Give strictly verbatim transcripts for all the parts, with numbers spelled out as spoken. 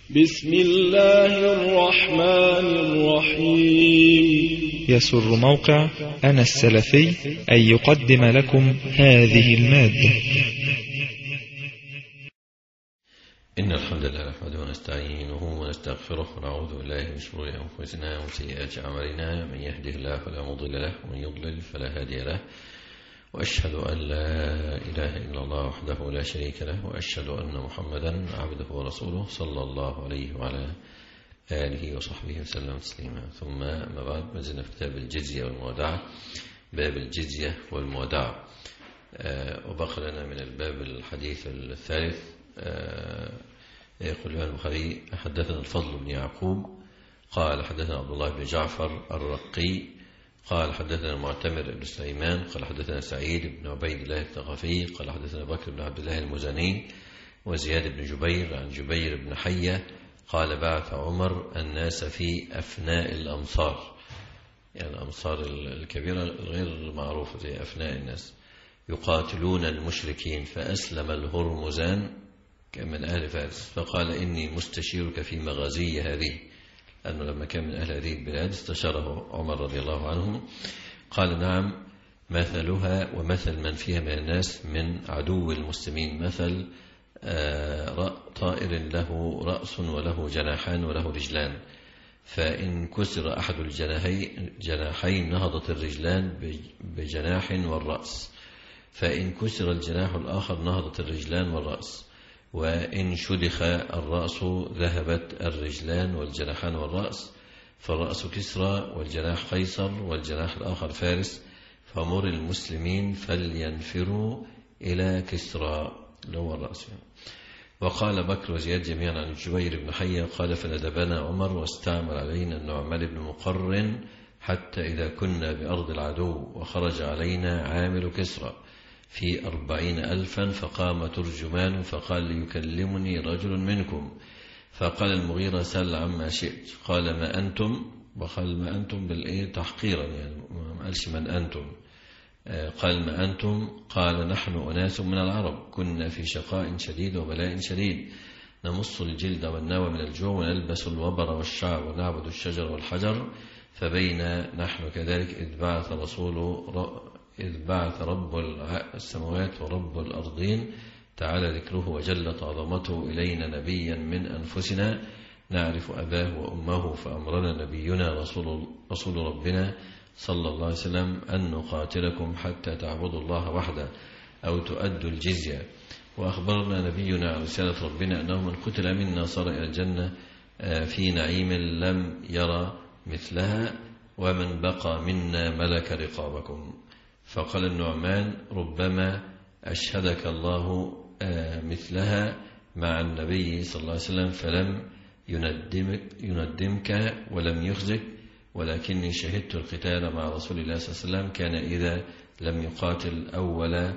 بسم الله الرحمن الرحيم. يسر موقع أنا السلفي أن يقدم لكم هذه المادة. إن الحمد لله نحمده ونستعينه ونستغفره ونعوذ بالله من شرور أنفسنا وسيئات أعمالنا، من يهده الله فلا مضل له ومن يضلل فلا هادي له، وأشهد أن لا إله إلا الله وحده لا شريك له، وأشهد أن محمدا عبده ورسوله صلى الله عليه وعلى آله وصحبه وسلم تسليما. ثم ما بعد، ما زلنا في كتاب الجزية والمودعة، باب الجزية والمودعة، أه وبقى لنا من الباب الحديث الثالث. أه يقول الإمام البخاري: حدثنا الفضل بن يعقوب قال حدثنا عبد الله بن جعفر الرقي قال حدثنا معتمر بن سليمان قال حدثنا سعيد بن عبيد الله الثقفي قال حدثنا بكر بن عبد الله المزني وزياد بن جبير عن جبير بن حية قال: بعث عمر الناس في أفناء الأمصار، يعني الأمصار الكبيرة الغير معروفة زي أفناء الناس، يقاتلون المشركين، فأسلم الهرمزان من أهل فارس فقال: إني مستشيرك في مغازي هذه، لأنه لما كان من أهل هذه البلاد استشاره عمر رضي الله عنه. قال: نعم، مثلها ومثل من فيها من الناس من عدو المسلمين مثل طائر له رأس وله جناحان وله رجلان، فإن كسر أحد الجناحين نهضت الرجلان بجناح والرأس، فإن كسر الجناح الآخر نهضت الرجلان والرأس، وإن شدخ الرأس ذهبت الرجلان والجناحان والرأس، فالرأس كسرى والجناح قيصر والجناح الآخر فارس، فمر المسلمين فلينفروا إلى كسرى لو الرأس. وقال بكر وزياد جميعا عن جبير بن حية قال: فندبنا عمر واستعمل علينا النعمان بن مقرن حتى إذا كنا بأرض العدو وخرج علينا عامل كسرى في أربعين ألفا، فقام ترجمان فقال: ليكلمني رجل منكم، فقال المغيرة: سل عما شئت. قال: ما أنتم؟ وقال: ما أنتم بالإيه تحقيرا، يعني ما قالش من أنتم. قال: ما أنتم؟ قال: نحن أناس من العرب كنا في شقاء شديد وبلاء شديد، نمص الجلد والنوى من الجوع ونلبس الوبر والشعر ونعبد الشجر والحجر، فبين نحن كذلك إذ بعث رسول إذ بعث رب السماوات ورب الأرضين تعالى ذكره وجلت عظمته إلينا نبيا من أنفسنا نعرف أباه وأمه، فأمرنا نبينا رسول, رسول ربنا صلى الله عليه وسلم أن نقاتلكم حتى تعبدوا الله وحده أو تؤدوا الجزية، وأخبرنا نبينا عن رسالة ربنا أنه من قتل منا صار إلى الجنة في نعيم لم يرى مثلها، ومن بقى منا ملك رقابكم. فقال النعمان: ربما أشهدك الله مثلها مع النبي صلى الله عليه وسلم فلم يندمك, يندمك ولم يخزك، ولكني شهدت القتال مع رسول الله صلى الله عليه وسلم كان إذا لم يقاتل أول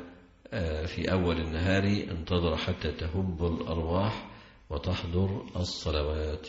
في أول النهار انتظر حتى تهب الأرواح وتحضر الصلوات.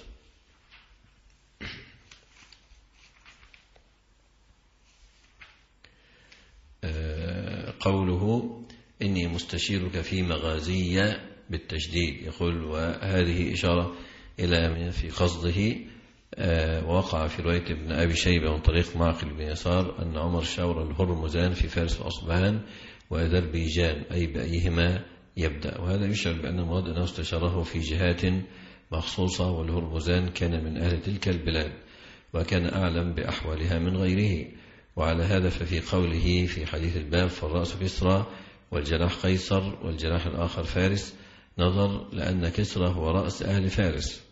قوله: إني مستشيرك في مغازي بالتشديد، يقول وهذه إشارة إلى في قصده. ووقع في رواية ابن أبي شيبة من طريق معقل بن يسار أن عمر شاور الهرمزان في فارس وأصبهان وأذربيجان، أي بأيهما يبدأ، وهذا يشعر بأن المراد أنه استشاره في جهات مخصوصة، والهرمزان كان من أهل تلك البلاد وكان أعلم بأحوالها من غيره. وعلى هذا ففي قوله في حديث الباب: فالرأس كسرى والجناح قيصر والجناح الآخر فارس، نظر لأن كسرى هو رأس أهل فارس،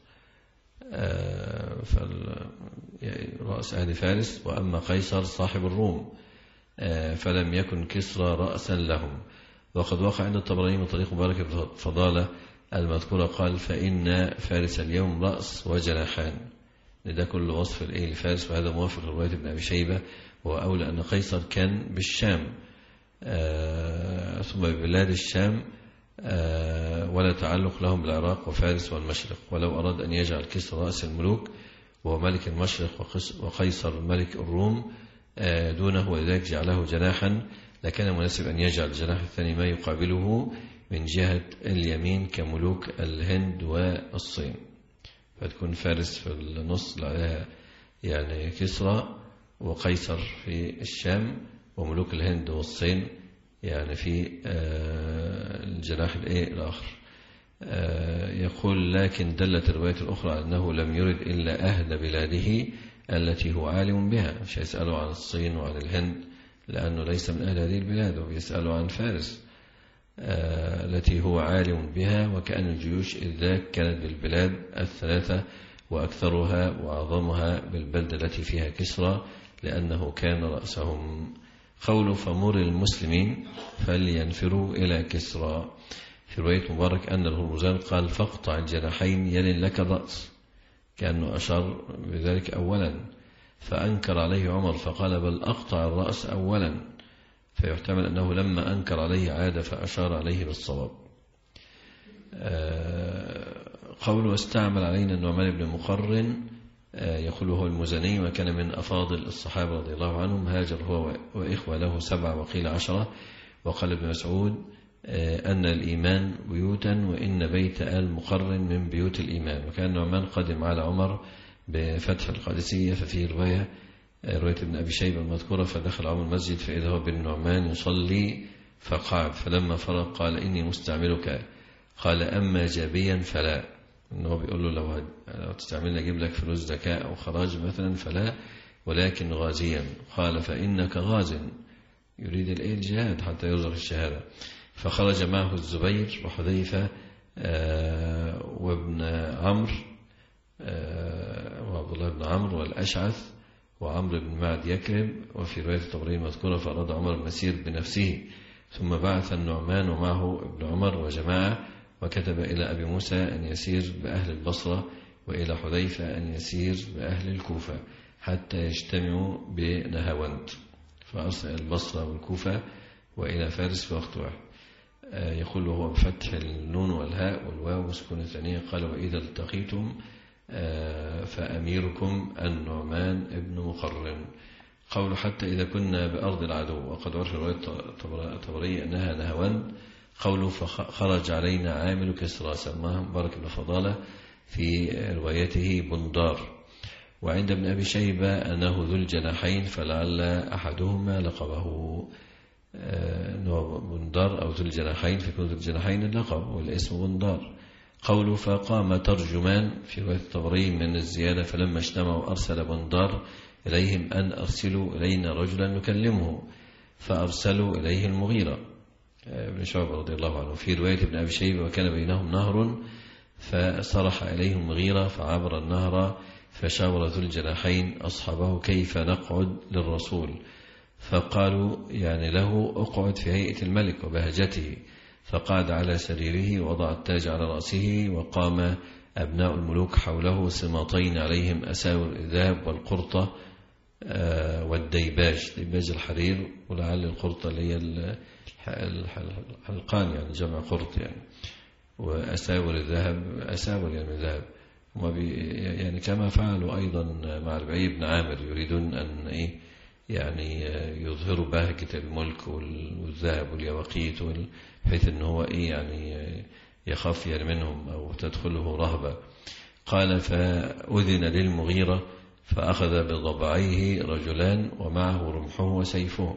رأس أهل فارس، وأما قيصر صاحب الروم، فلم يكن كسرى رأسا لهم. وقد وقع عند الطبراني من طريق مبارك فضالة المذكورة قال: فإن فارس اليوم رأس وجناحان، لذا كل وصف لفارس، وهذا موافق لرواية ابن أبي شيبة، وأولى أن قيصر كان بالشام آه ثم ببلاد الشام آه ولا تعلق لهم بالعراق وفارس والمشرق. ولو أراد أن يجعل كسرى رأس الملوك وهو ملك المشرق وقيصر ملك الروم آه دونه، ولذلك جعله جناحا، لكان مناسب أن يجعل الجناح الثاني ما يقابله من جهة اليمين كملوك الهند والصين. فتكون فارس في النص عليها يعني كسرى، وقيصر في الشام، وملوك الهند والصين يعني في الجناح الآخر. يقول لكن دلت الرواية الأخرى على أنه لم يرد إلا أهل بلاده التي هو عالم بها، مش يسأله عن الصين وعن الهند لأنه ليس من أهل هذه البلاد، ويسأله عن فارس التي هو عالم بها. وكأن الجيوش إذ ذاك كانت بالبلاد الثلاثة وأكثرها وأعظمها بالبلدة التي فيها كسرى، لأنه كان رأسهم. قوله فمر المسلمين فلينفروا إلى كسرى. في رواية مبارك أن الهرمزان قال فاقطع الجناحين يلن لك الرأس، كأنه أشار بذلك أولا، فأنكر عليه عمر فقال بل أقطع الرأس أولا، فيحتمل أنه لما أنكر عليه عاد فأشار عليه بالصواب. قوله واستعمل علينا النعمان بن مقرن، يقول هو المزني وكان من أفاضل الصحابة رضي الله عنهم، هاجر هو وإخوة له سبعة وقيل عشرة. وقال ابن مسعود أن الإيمان بيوتا وإن بيت آل مقرن من بيوت الإيمان. وكان نعمان قدم على عمر بفتح القادسية، ففي رواية رواية ابن أبي شيبة المذكورة فدخل عمر المسجد فإذا هو بن نعمان يصلي فقعد، فلما فرغ قال إني مستعملك، قال أما جابيا فلا، إنه بيقول له لو, لو تستعملنا أجيب لك فلوس زكاة أو خراج مثلا فلا، ولكن غازيا. قال فإنك غاز، يريد الإيه الجهاد حتى يرزق الشهادة. فخرج معه الزبير وحذيفة وابن عمرو وعبد الله بن عمرو والأشعث وعمرو بن معد يكرب. وفي رواية الطبري المذكورة فأراد عمر المسير بنفسه، ثم بعث النعمان ومعه ابن عمر وجماعة، وكتب إلى أبي موسى أن يسير بأهل البصرة وإلى حذيفة أن يسير بأهل الكوفة حتى يجتمعوا بنهاوند، فأرسل البصرة والكوفة وإلى فارس في وقت واحد. يقول هو بفتح النون والهاء والواو وسكون الثانية. قال وإذا التقيتم فأميركم النعمان ابن مقرن. قول حتى إذا كنا بأرض العدو، وقد عرف رواية الطبري أنها نهاوند. قوله فخرج علينا عامل كسرى، سماه مبارك بن فضالة في روايته بندار. وعند ابن أبي شيبة أنه ذو الجناحين، فلعل أحدهما لقبه بندار أو ذو الجناحين، فيكون ذو الجناحين اللقب والاسم بندار. قوله فقام ترجمان في رواية الطبري من الزيادة، فلما اجتمعوا أرسل بندار إليهم أن أرسلوا إلينا رجلا نكلمه، فأرسلوا إليه المغيرة ابن شعبة رضي الله عنه. في رواية ابن أبي شيبة وكان بينهم نهر فصرح إليهم مغيرة فعبر النهر، فشاور ذو الجناحين أصحابه كيف نقعد للرسول، فقالوا يعني له أقعد في هيئة الملك وبهجته، فقعد على سريره ووضع التاج على رأسه، وقام أبناء الملوك حوله سماطين عليهم أساور الذهب والقرطة والديباج، ديباج الحرير، ولعل القرطة اللي هي الحلقان يعني جمع قرط يعني، وأساور الذهب أساور يعني الذهب. يعني كما فعلوا أيضا مع ربعي بن عامر، يريدون أن إيه يعني يظهروا بهجة الملك والذهب واليواقيت، بحيث أنه هو إيه يعني يخاف يعني منهم أو تدخله رهبة. قال فأذن للمغيرة فأخذ بضبعيه رجلان ومعه رمحه وسيفه،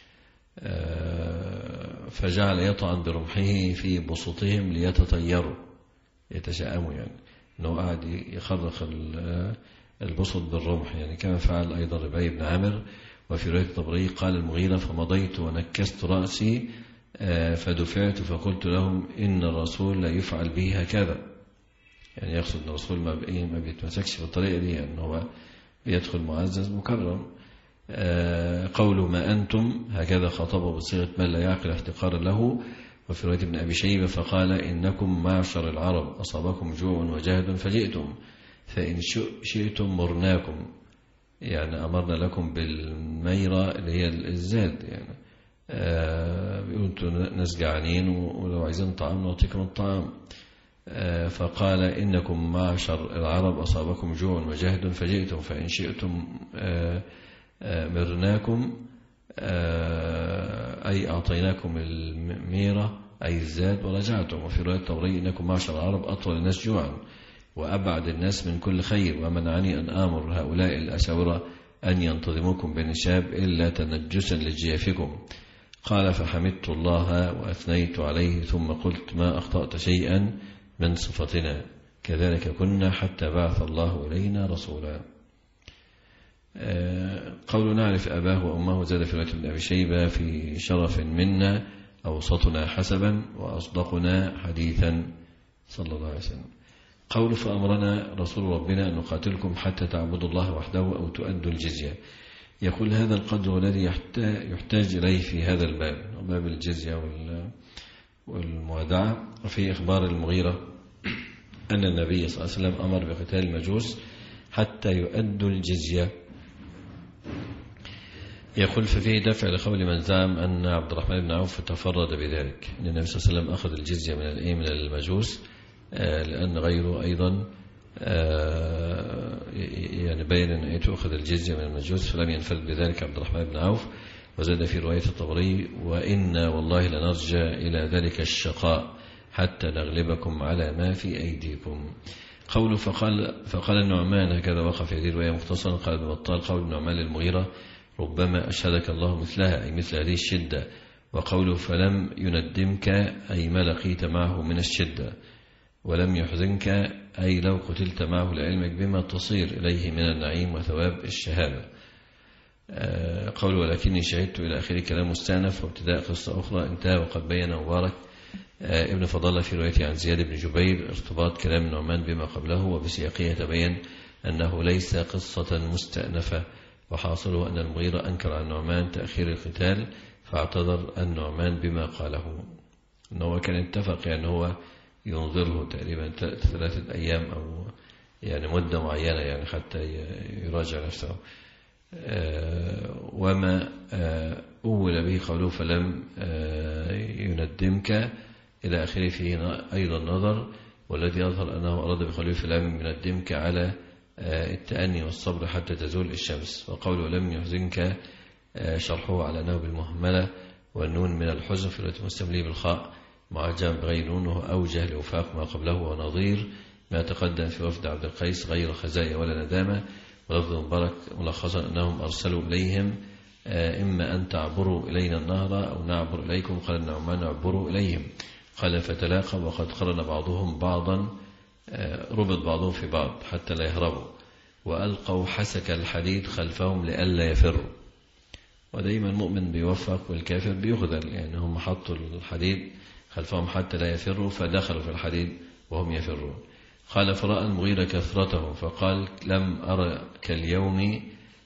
فجعل يطعن برمحه في بسطهم ليتطيروا يتشائموا، يعني أنه قاعد يخرق البسط بالرمح، يعني كما فعل أيضا ربعي بن عامر. وفي رواية الطبري قال المغيرة فمضيت ونكست رأسي فدفعت فقلت لهم إن الرسول لا يفعل به هكذا، يعني يقصد أن الرسول ما ما بيتمسكش بالطريقة دي، أنه هو بيدخل معزز مكرم. قوله ما أنتم هكذا خاطبه بصيغة من لا يعقل احتقارا له. وفي رواية ابن أبي شيبة فقال إنكم معشر العرب أصابكم جوع وجهد فجئتم، فإن شئتم مرناكم، يعني أمرنا لكم بالميرة اللي هي الزاد، يعني بيقولوا أنتم ناس جعانين ولو عايزين طعام نعطيكم الطعام. فقال إنكم معشر العرب أصابكم جوع وجهد فجئتم، فإن شئتم مرناكم أي أعطيناكم الميرة أي الزاد ورجعتم. وفي رواية الطبري إنكم معشر العرب أطول الناس جوعا، وأبعد الناس من كل خير، ومنعني أن آمر هؤلاء الأساورة أن ينتظموكم بنشاب إلا تنجسا لجيافكم. قال فحمدت الله وأثنيت عليه ثم قلت ما أخطأت شيئا من صفتنا، كذلك كنا حتى بعث الله إلينا رسولا. قول نعرف أباه وأمه زاد في رواية ابن أبي شيبة في شرف منا أوسطنا حسبا وأصدقنا حديثا صلى الله عليه وسلم. قول فأمرنا رسول ربنا أن نقاتلكم حتى تعبدوا الله وحده أو تؤدوا الجزية. يقول هذا القدر الذي يحتاج إليه في هذا الباب، باب الجزية والموادعة. وفي إخبار المغيرة أن النبي صلى الله عليه وسلم أمر بقتال المجوس حتى يؤدوا الجزية. يقول ففيه دفع لقول من زعم أن عبد الرحمن بن عوف تفرد بذلك، أن النبي صلى الله عليه وسلم أخذ الجزية من من المجوس، لأن غيره أيضا يعني بين أن تؤخذ الجزية من المجوس، فلم ينفرد بذلك عبد الرحمن بن عوف. وزاد في رواية الطبري وإنا والله لنرجى إلى ذلك الشقاء حتى نغلبكم على ما في أيديكم. قوله فقال, فقال النعمان، هكذا وقف في هذه الرواية مختصرا. قال ابن بطال قول النعمان للمغيرة ربما أشهدك الله مثلها، أي مثل هذه الشدة. وقوله فلم يندمك أي ما لقيت معه من الشدة، ولم يحزنك أي لو قتلت معه لعلمك بما تصير إليه من النعيم وثواب الشهادة. قول ولكني شهدت إلى آخر كلام مستأنف وابتداء قصة أخرى انتهى. وقد بين مبارك ابن فضالة في روايته عن زياد بن جبير ارتباط كلام النعمان بما قبله، وبسياقه يتبين أنه ليس قصة مستأنفة، وحاصله أن المغيرة أنكر عن النعمان تأخير القتال فاعتذر النعمان بما قاله، أنه كان اتفق يعني هو ينظره تقريبا ثلاثة أيام أو يعني مدة معينة يعني حتى يراجع نفسه. وما أول به قوله فلم يندمك إلى آخره فيه أيضا نظر، والذي يظهر أنه أراد بقوله فلم يندمك على التأني والصبر حتى تزول الشمس. وقوله لم يحزنك شرحه على أنه بالمهملة والنون من الحزن في رواية مسلم بالخاء معجم بغير نون، وهو أوجه لوفاق ما قبله ونظير ما تقدم في وفد عبد القيس غير خزايا ولا ندامة. ولفظ مبارك ملخصا أنهم أرسلوا إليهم إما أن تعبروا إلينا النهر أو نعبر إليكم. قال النعمان عبروا إليهم. قال فتلاقى وقد قرن بعضهم بعضا، ربط بعضهم في بعض حتى لا يهربوا، وألقوا حسك الحديد خلفهم لئلا يفروا. ودايما المؤمن بيوفق والكافر بيخذل، يعني هم حطوا الحديد خلفهم حتى لا يفروا فدخلوا في الحديد وهم يفرون. قال فرأى المغيرة كثرته فقال لم أرى كاليوم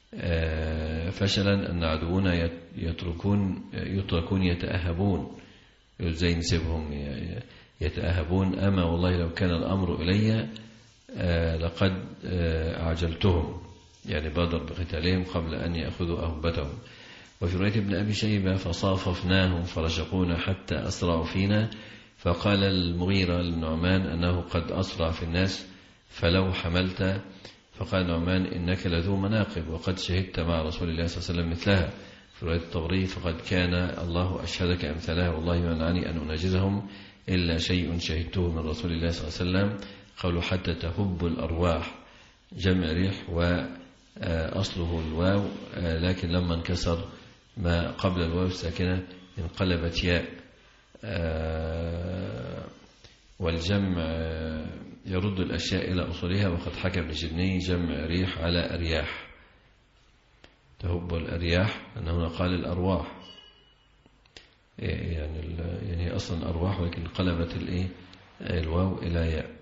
فشلا أن عدونا يتركون يتركون يتأهبون، زي نسيبهم يتأهبون، أما والله لو كان الأمر إلي لقد أعجلتهم، يعني بادر بقتالهم قبل أن يأخذوا أهبتهم. وفي رواية ابن أبي شيبة فصاففناهم فرشقونا حتى أسرعوا فينا. فقال المغيرة للنعمان أنه قد أسرع في الناس فلو حملت. فقال نعمان إنك لذو مناقب وقد شهدت مع رسول الله صلى الله عليه وسلم مثلها. في رواية الطبري فقد كان الله أشهدك أمثالها والله ما منعني أن أناجزهم إلا شيء شهدته من رسول الله صلى الله عليه وسلم. قالوا حتى تهب الأرواح، جمع ريح وأصله الواو، لكن لما انكسر ما قبل الواو الساكنة انقلبت ياء، والجمع يرد الأشياء إلى أصولها. وقد حكى ابن جبني جمع ريح على أرياح، تهب الأرياح أنه قال الأرواح، يعني يعني أصلا أرواح ولكن قلبت الإيه الواو إلى ياء.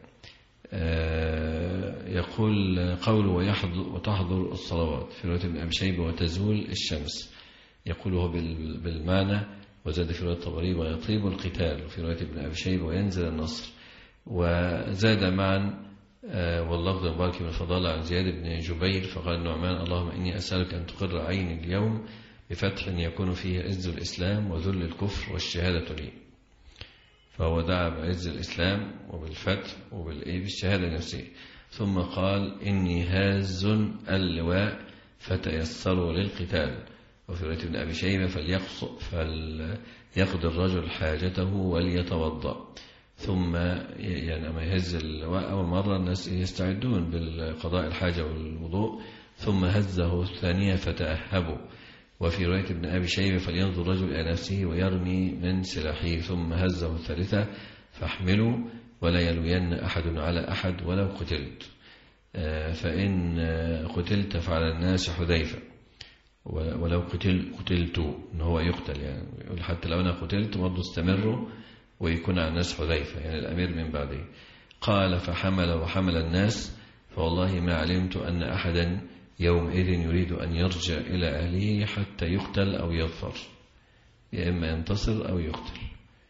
يقول قوله وتحضر الصلوات في رواية ابن أبي شيبة وتزول الشمس، يقوله بالمعنى. وزاد في رواية الطبري ويطيب القتال، وفي رواية ابن أبي شيبة وينزل النصر. وزاد معا واللفظ مبارك من فضالة عن زياد بن جبير فقال النعمان اللهم إني أسألك أن تقر عيني اليوم بفتح يكون فيه عز الإسلام وذل الكفر والشهادة لي. فهو دعا بعز الإسلام وبالفتح وبالشهادة نفسه. ثم قال إني هاز اللواء فتيسروا للقتال. وفي رواية ابن أبي شيبة فليقضي الرجل حاجته وليتوضأ. ثم يعني أما يهز اللواء أول مرة الناس يستعدون بالقضاء الحاجة والوضوء، ثم هزه الثانية فتأهبوا. وفي رواية ابن أبي شيبة فلينظر رجل إلى نفسه ويرمي من سلاحه، ثم هزه الثالثة فاحملوا ولا يلوين أحد على أحد ولو قتلت، فإن قتلت فعلى الناس حذيفة ولو قتل قتلت، إن هو يقتل يعني يقول حتى لو أنا قتلت برضو استمروا ويكون على الناس حذيفة يعني الأمير من بعده. قال فحمل وحمل الناس، فوالله ما علمت أن أحدا يومئذ يريد أن يرجع إلى أهله حتى يقتل أو يظفر، يا إما ينتصر أو يقتل.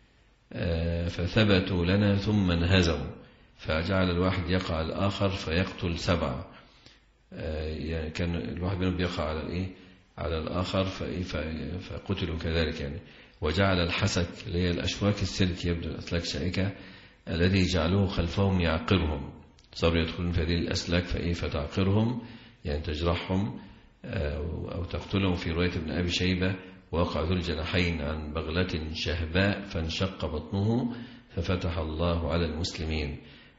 فثبتوا لنا ثم انهزموا، فجعل الواحد يقع الآخر فيقتل سبعة، يعني كان الواحد منهم بيقع على الإيه على الآخر فقتلوا كذلك يعني. وجعل الحسك اللي هي الأشواك السلك يبدو الأسلاك شائكة الذي جعلوه خلفهم يعقرهم، صاروا يدخلون في هذه الأسلاك فإيه فتعقرهم يعني تجرحهم أو تقتلهم. في رواية ابن أبي شيبة وقع ذو الجناحين عن بغلة شهباء فانشق بطنه ففتح الله على المسلمين.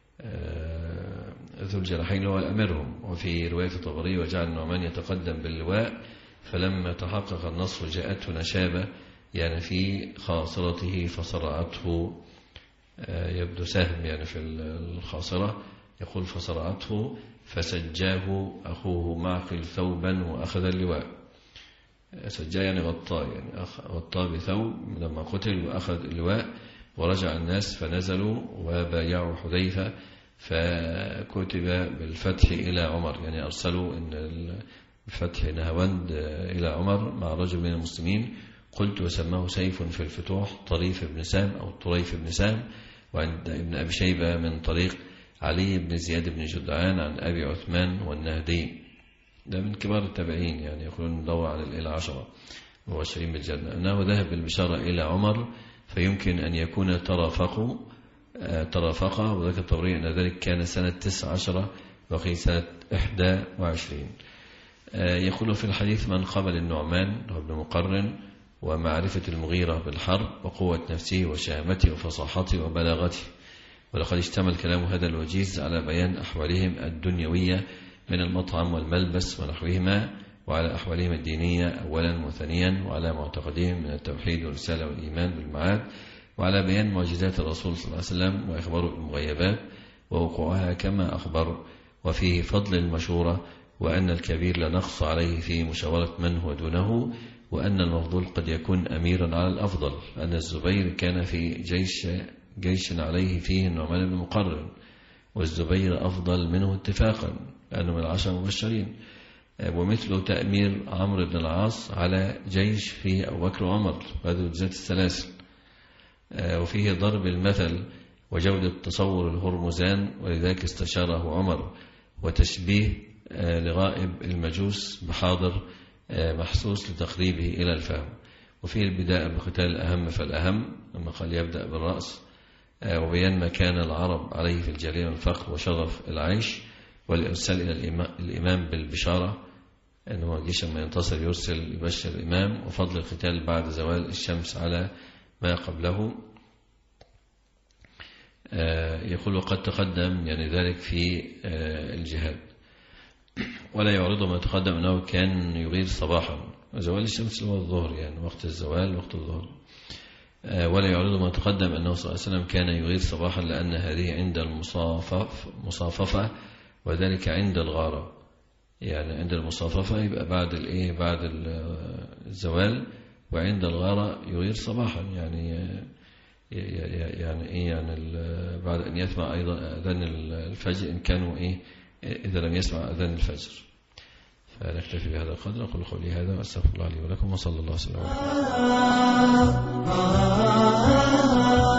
ذو الجناحين هو أمرهم. وفي رواية الطبري وجعل النعمان يتقدم باللواء فلما تحقق النصر جاءته نشابة يعني في خاصرته فصرعته، يبدو سهم يعني في الخاصرة، يقول فصرعته فسجاه أخوه معقل ثوبا وأخذ اللواء. سجاه يعني غطاه يعني غطاه بثوب لما قتل وأخذ اللواء. ورجع الناس فنزلوا وبايعوا حذيفة فكتب بالفتح إلى عمر، يعني أرسلوا إن الفتح نهاوند إلى عمر مع رجل من المسلمين. قلت وسماه سيف في الفتوح طريف بن سام أو طريف بن سام. وعند ابن أبي شيبة من طريق علي بن زياد بن جدعان عن أبي عثمان والنهدي، ده من كبار التابعين يعني يقولون ضوى على العشرة وعشرين بالجنة، أنه ذهب بالبشارة إلى عمر فيمكن أن يكون ترافقوا ترافقا. وذلك الطبري أن ذلك كان سنة تسع عشرة وقيل سنة إحدى وعشرين. يقول في الحديث من قبل النعمان وابن مقرن ومعرفة المغيرة بالحرب وقوة نفسه وشهامته وفصاحته وبلاغته. ولقد اشتمل كلام هذا الوجيز على بيان أحوالهم الدنيوية من المطعم والملبس ونحوهما، وعلى أحوالهم الدينية أولا وثانيا، وعلى معتقدهم من التوحيد والرسالة والإيمان بالمعاد، وعلى بيان معجزات الرسول صلى الله عليه وسلم وإخباره بالمغيبات ووقوعها كما أخبر. وفيه فضل المشورة، وأن الكبير لا نقص عليه في مشاورة من هو دونه، وأن المفضول قد يكون أميرا على الأفضل. أن الزبير كان في جيش جيش عليه فيه النعمان بن مقرن، والزبير أفضل منه اتفاقا لأنه من العشر المبشرين. ومثل تأمير عمرو بن العاص على جيش فيه أبو بكر وعمر، هذه ذات السلاسل. وفيه ضرب المثل وجودة تصور الهرمزان، ولذلك استشاره عمر، وتشبيه لغائب المجوس بحاضر محسوس لتقريبه إلى الفهم. وفيه البداية بقتال الأهم فالأهم لما قال يبدأ بالرأس، وبيان ما كان العرب عليه في الجاهلية من الفقر وشرف العيش، والإرسال إلى الإمام بالبشارة أنه الجيش لما ينتصر يرسل يبشر الإمام، وفضل القتال بعد زوال الشمس على ما قبله. يقول وقد تقدم يعني ذلك في الجهاد، ولا يعرض ما تقدم أنه كان يغير صباحا، زوال الشمس هو الظهر يعني وقت الزوال وقت الظهر. ولا يعرض ما تقدم أنه صلى الله عليه وسلم كان يغير صباحا، لأن هذه عند المصافف مصاففة، وذلك عند الغارة، يعني عند المصاففة يبقى بعد الإيه بعد الزوال، وعند الغارة يغير صباحا يعني يعني إيه يعني بعد أن يسمع أيضا أذان الفجر إن كانوا إيه إذا لم يسمع أذان الفجر. فنكتفي بهذا القدر. أقول قولي هذا وأستغفر الله لي ولكم، وصلى الله وسلم على